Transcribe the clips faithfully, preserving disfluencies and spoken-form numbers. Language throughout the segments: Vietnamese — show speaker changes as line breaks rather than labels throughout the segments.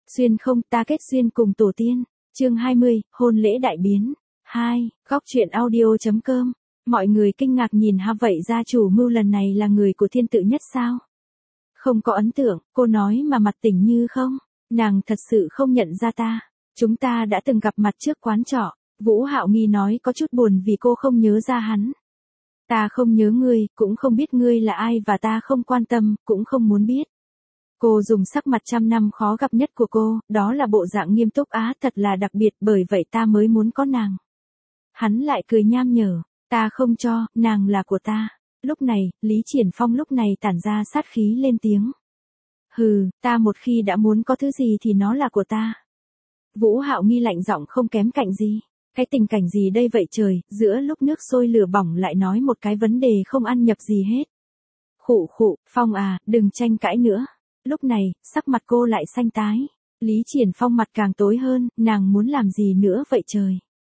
Xuyên không, ta kết duyên cùng tổ tiên. Chương hai mươi, hôn lễ đại biến. hai, góc truyện audio.com. Mọi người kinh ngạc nhìn ha, vậy gia chủ mưu lần này là người của thiên tự nhất sao? Không có ấn tượng, cô nói mà mặt tỉnh như không. Nàng thật sự không nhận ra ta. Chúng ta đã từng gặp mặt trước quán trọ. Vũ Hạo Nghi nói có chút buồn vì cô không nhớ ra hắn. Ta không nhớ ngươi, cũng không biết ngươi là ai và ta không quan tâm, cũng không muốn biết. Cô dùng sắc mặt trăm năm khó gặp nhất của cô, đó là bộ dạng nghiêm túc á, thật là đặc biệt, bởi vậy ta mới muốn có nàng. Hắn lại cười nham nhở, ta không cho, nàng là của ta. Lúc này, Lý Triển Phong lúc này tản ra sát khí lên tiếng. Hừ, ta một khi đã muốn có thứ gì thì nó là của ta. Vũ Hạo Nghi lạnh giọng không kém cạnh gì. Cái tình cảnh gì đây vậy trời, giữa lúc nước sôi lửa bỏng lại nói một cái vấn đề không ăn nhập gì hết. Khụ khụ, Phong à, đừng tranh cãi nữa. Lúc này, sắc mặt cô lại xanh tái. Lý Triển Phong mặt càng tối hơn, nàng muốn làm gì nữa vậy trời.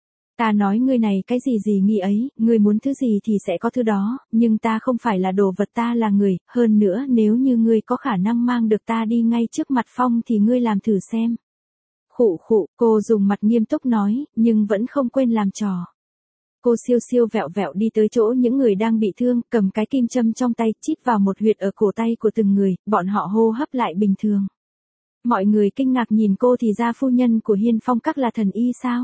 Ta nói ngươi này cái gì gì nghi ấy, ngươi muốn thứ gì thì sẽ có thứ đó, nhưng ta không phải là đồ vật, ta là người, hơn nữa nếu như ngươi có khả năng mang được ta đi ngay trước mặt Phong thì ngươi làm thử xem. Khụ khụ, cô dùng mặt nghiêm túc nói, nhưng vẫn không quên làm trò. Cô siêu siêu vẹo vẹo đi tới chỗ những người đang bị thương, cầm cái kim châm trong tay, chít vào một huyệt ở cổ tay của từng người, bọn họ hô hấp lại bình thường. Mọi người kinh ngạc nhìn cô thì ra phu nhân của Hiên Phong Các là thần y sao?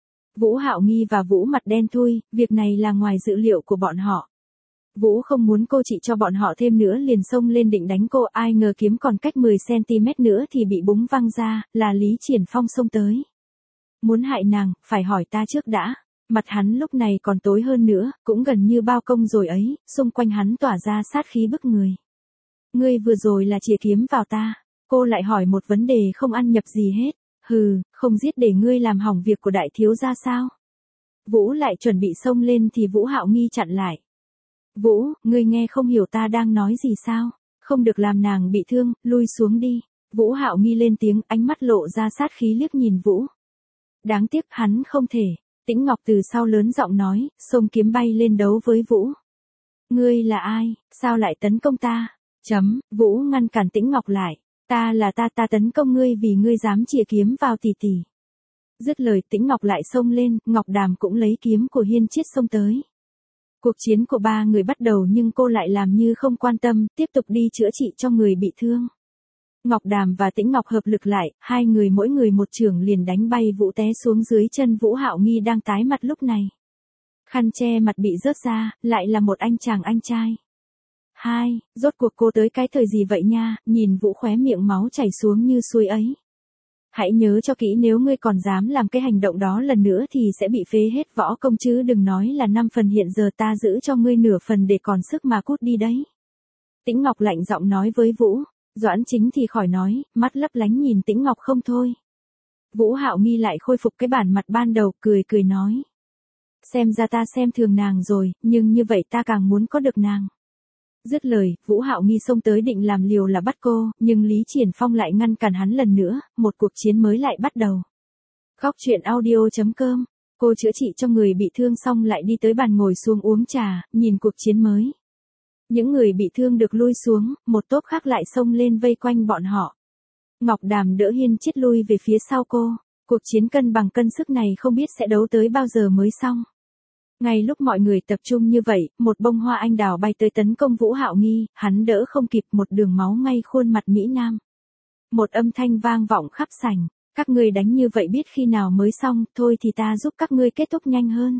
Vũ Hạo Nghi và Vũ mặt đen thui, việc này là ngoài dự liệu của bọn họ. Vũ không muốn cô trị cho bọn họ thêm nữa liền xông lên định đánh cô, ai ngờ kiếm còn cách mười xăng-ti-mét nữa thì bị búng văng ra, là Lý Triển Phong xông tới. Muốn hại nàng, phải hỏi ta trước đã. Mặt hắn lúc này còn tối hơn nữa, cũng gần như bao công rồi ấy, xung quanh hắn tỏa ra sát khí bức người. Ngươi vừa rồi là chìa kiếm vào ta. Cô lại hỏi một vấn đề không ăn nhập gì hết. Hừ, không giết để ngươi làm hỏng việc của đại thiếu gia sao? Vũ lại chuẩn bị xông lên thì Vũ Hạo Nghi chặn lại. Vũ, ngươi nghe không hiểu ta đang nói gì sao? Không được làm nàng bị thương, lui xuống đi. Vũ Hạo Nghi lên tiếng, ánh mắt lộ ra sát khí liếc nhìn Vũ. Đáng tiếc hắn không thể. Tĩnh Ngọc từ sau lớn giọng nói, xông kiếm bay lên đấu với Vũ. Ngươi là ai, sao lại tấn công ta? Chấm, Vũ ngăn cản Tĩnh Ngọc lại. Ta là ta ta tấn công ngươi vì ngươi dám chìa kiếm vào tỷ tỷ. Dứt lời Tĩnh Ngọc lại xông lên, Ngọc Đàm cũng lấy kiếm của Hiên Chiết xông tới. Cuộc chiến của ba người bắt đầu nhưng cô lại làm như không quan tâm, tiếp tục đi chữa trị cho người bị thương. Ngọc Đàm và Tĩnh Ngọc hợp lực lại, hai người mỗi người một chưởng liền đánh bay Vũ té xuống dưới chân Vũ Hạo Nghi đang tái mặt lúc này. Khăn che mặt bị rớt ra, lại là một anh chàng anh trai. Hai, rốt cuộc cô tới cái thời gì vậy nha, nhìn Vũ khóe miệng máu chảy xuống như suối ấy. Hãy nhớ cho kỹ, nếu ngươi còn dám làm cái hành động đó lần nữa thì sẽ bị phế hết võ công, chứ đừng nói là năm phần, hiện giờ ta giữ cho ngươi nửa phần để còn sức mà cút đi đấy. Tĩnh Ngọc lạnh giọng nói với Vũ. Doãn Chính thì khỏi nói, mắt lấp lánh nhìn Tĩnh Ngọc không thôi. Vũ Hạo Nghi lại khôi phục cái bản mặt ban đầu, cười cười nói. Xem ra ta xem thường nàng rồi, nhưng như vậy ta càng muốn có được nàng. Dứt lời, Vũ Hạo Nghi xông tới định làm liều là bắt cô, nhưng Lý Triển Phong lại ngăn cản hắn lần nữa, một cuộc chiến mới lại bắt đầu. Góc truyện audio.com, cô chữa trị cho người bị thương xong lại đi tới bàn ngồi xuống uống trà, nhìn cuộc chiến mới. Những người bị thương được lui xuống, một tốp khác lại xông lên vây quanh bọn họ. Ngọc Đàm đỡ Hiên Chiết lui về phía sau cô, cuộc chiến cân bằng cân sức này không biết sẽ đấu tới bao giờ mới xong. Ngay lúc mọi người tập trung như vậy, một bông hoa anh đào bay tới tấn công Vũ Hạo Nghi, hắn đỡ không kịp, một đường máu ngay khuôn mặt Mỹ Nam. Một âm thanh vang vọng khắp sảnh, các ngươi đánh như vậy biết khi nào mới xong, thôi thì ta giúp các ngươi kết thúc nhanh hơn.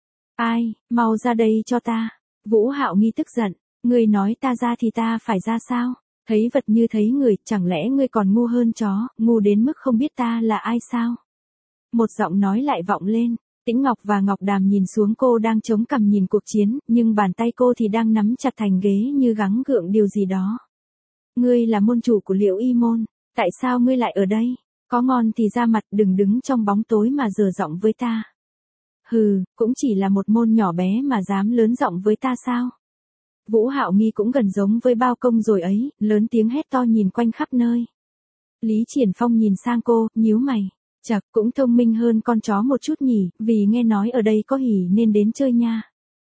Ai, mau ra đây cho ta. Vũ Hạo Nghi tức giận, ngươi nói ta ra thì ta phải ra sao? Thấy vật như thấy người, chẳng lẽ ngươi còn ngu hơn chó, ngu đến mức không biết ta là ai sao? Một giọng nói lại vọng lên. Tĩnh Ngọc và Ngọc Đàm nhìn xuống cô đang chống cằm nhìn cuộc chiến, nhưng bàn tay cô thì đang nắm chặt thành ghế như gắng gượng điều gì đó. Ngươi là môn chủ của Liễu Y môn, tại sao ngươi lại ở đây? Có ngon thì ra mặt, đừng đứng trong bóng tối mà dở giọng với ta. Hừ, cũng chỉ là một môn nhỏ bé mà dám lớn giọng với ta sao? Vũ Hạo Nghi cũng gần giống với bao công rồi ấy, lớn tiếng hét to nhìn quanh khắp nơi. Lý Triển Phong nhìn sang cô, nhíu mày. Chật, cũng thông minh hơn con chó một chút nhỉ, vì nghe nói ở đây có hỉ nên đến chơi nha.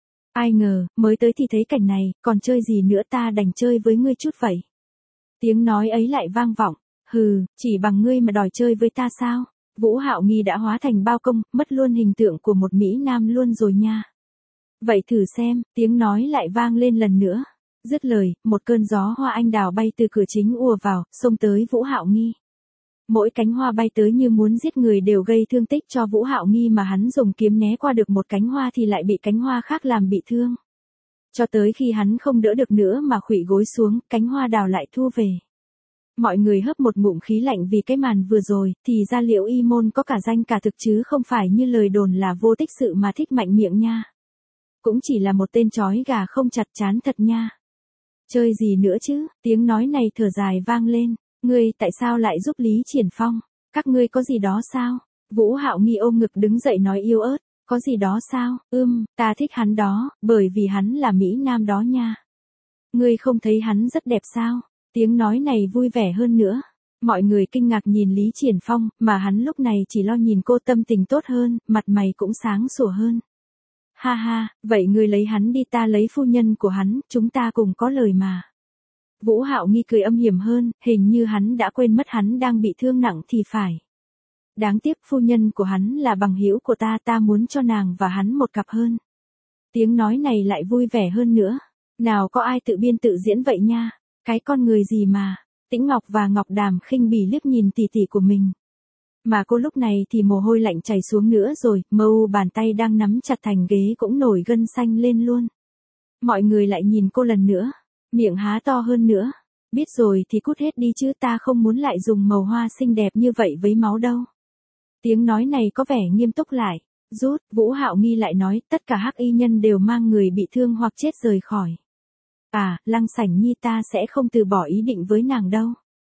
Ai ngờ, mới tới thì thấy cảnh này, còn chơi gì nữa, ta đành chơi với ngươi chút vậy. Tiếng nói ấy lại vang vọng. Hừ, chỉ bằng ngươi mà đòi chơi với ta sao? Vũ Hạo Nghi đã hóa thành bao công, mất luôn hình tượng của một Mỹ Nam luôn rồi nha. Vậy thử xem, tiếng nói lại vang lên lần nữa. Dứt lời, một cơn gió hoa anh đào bay từ cửa chính ùa vào, xông tới Vũ Hạo Nghi. Mỗi cánh hoa bay tới như muốn giết người đều gây thương tích cho Vũ Hạo Nghi, mà hắn dùng kiếm né qua được một cánh hoa thì lại bị cánh hoa khác làm bị thương. Cho tới khi hắn không đỡ được nữa mà khuỵu gối xuống, cánh hoa đào lại thu về. Mọi người hấp một ngụm khí lạnh vì cái màn vừa rồi, thì ra Liễu Y Môn có cả danh cả thực chứ không phải như lời đồn là vô tích sự mà thích mạnh miệng nha. Cũng chỉ là một tên chói gà không chặt chán thật nha. Chơi gì nữa chứ, tiếng nói này thở dài vang lên. Ngươi tại sao lại giúp Lý Triển Phong? Các ngươi có gì đó sao? Vũ Hạo Nghi ôm ngực đứng dậy nói yếu ớt. Có gì đó sao? Ưm, ta thích hắn đó, bởi vì hắn là Mỹ Nam đó nha. Ngươi không thấy hắn rất đẹp sao? Tiếng nói này vui vẻ hơn nữa. Mọi người kinh ngạc nhìn Lý Triển Phong, mà hắn lúc này chỉ lo nhìn cô, tâm tình tốt hơn, mặt mày cũng sáng sủa hơn. Ha ha, vậy ngươi lấy hắn đi, ta lấy phu nhân của hắn, chúng ta cùng có lời mà. Vũ Hạo Nghi cười âm hiểm hơn, hình như hắn đã quên mất hắn đang bị thương nặng thì phải. Đáng tiếc phu nhân của hắn là bằng hữu của ta, ta muốn cho nàng và hắn một cặp hơn. Tiếng nói này lại vui vẻ hơn nữa. Nào có ai tự biên tự diễn vậy nha, cái con người gì mà. Tĩnh Ngọc và Ngọc Đàm khinh bỉ liếc nhìn tỷ tỷ của mình. Mà cô lúc này thì mồ hôi lạnh chảy xuống nữa rồi, mâu bàn tay đang nắm chặt thành ghế cũng nổi gân xanh lên luôn. Mọi người lại nhìn cô lần nữa. Miệng há to hơn nữa. Biết rồi thì cút hết đi chứ, ta không muốn lại dùng màu hoa xinh đẹp như vậy với máu đâu. Tiếng nói này có vẻ nghiêm túc lại. Rút, Vũ Hạo Nghi lại nói, tất cả hắc y nhân đều mang người bị thương hoặc chết rời khỏi. À, Lăng Sảnh Nhi, ta sẽ không từ bỏ ý định với nàng đâu.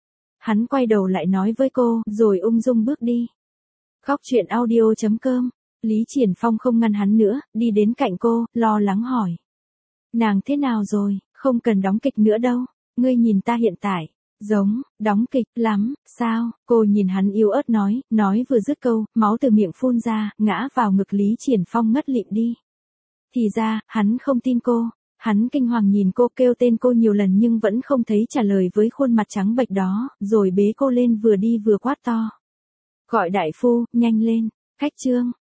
Hắn quay đầu lại nói với cô, rồi ung dung bước đi. Góc truyện audio chấm com. Lý Triển Phong không ngăn hắn nữa, đi đến cạnh cô, lo lắng hỏi. Nàng thế nào rồi? Không cần đóng kịch nữa đâu. Ngươi nhìn ta hiện tại. Giống, đóng kịch lắm, sao? Cô nhìn hắn yếu ớt nói, nói vừa dứt câu, máu từ miệng phun ra, ngã vào ngực Lý Triển Phong ngất lịm đi. Thì ra, hắn không tin cô. Hắn kinh hoàng nhìn cô, kêu tên cô nhiều lần nhưng vẫn không thấy trả lời với khuôn mặt trắng bệch đó, rồi bế cô lên vừa đi vừa quát to. Gọi đại phu, nhanh lên, khách trương.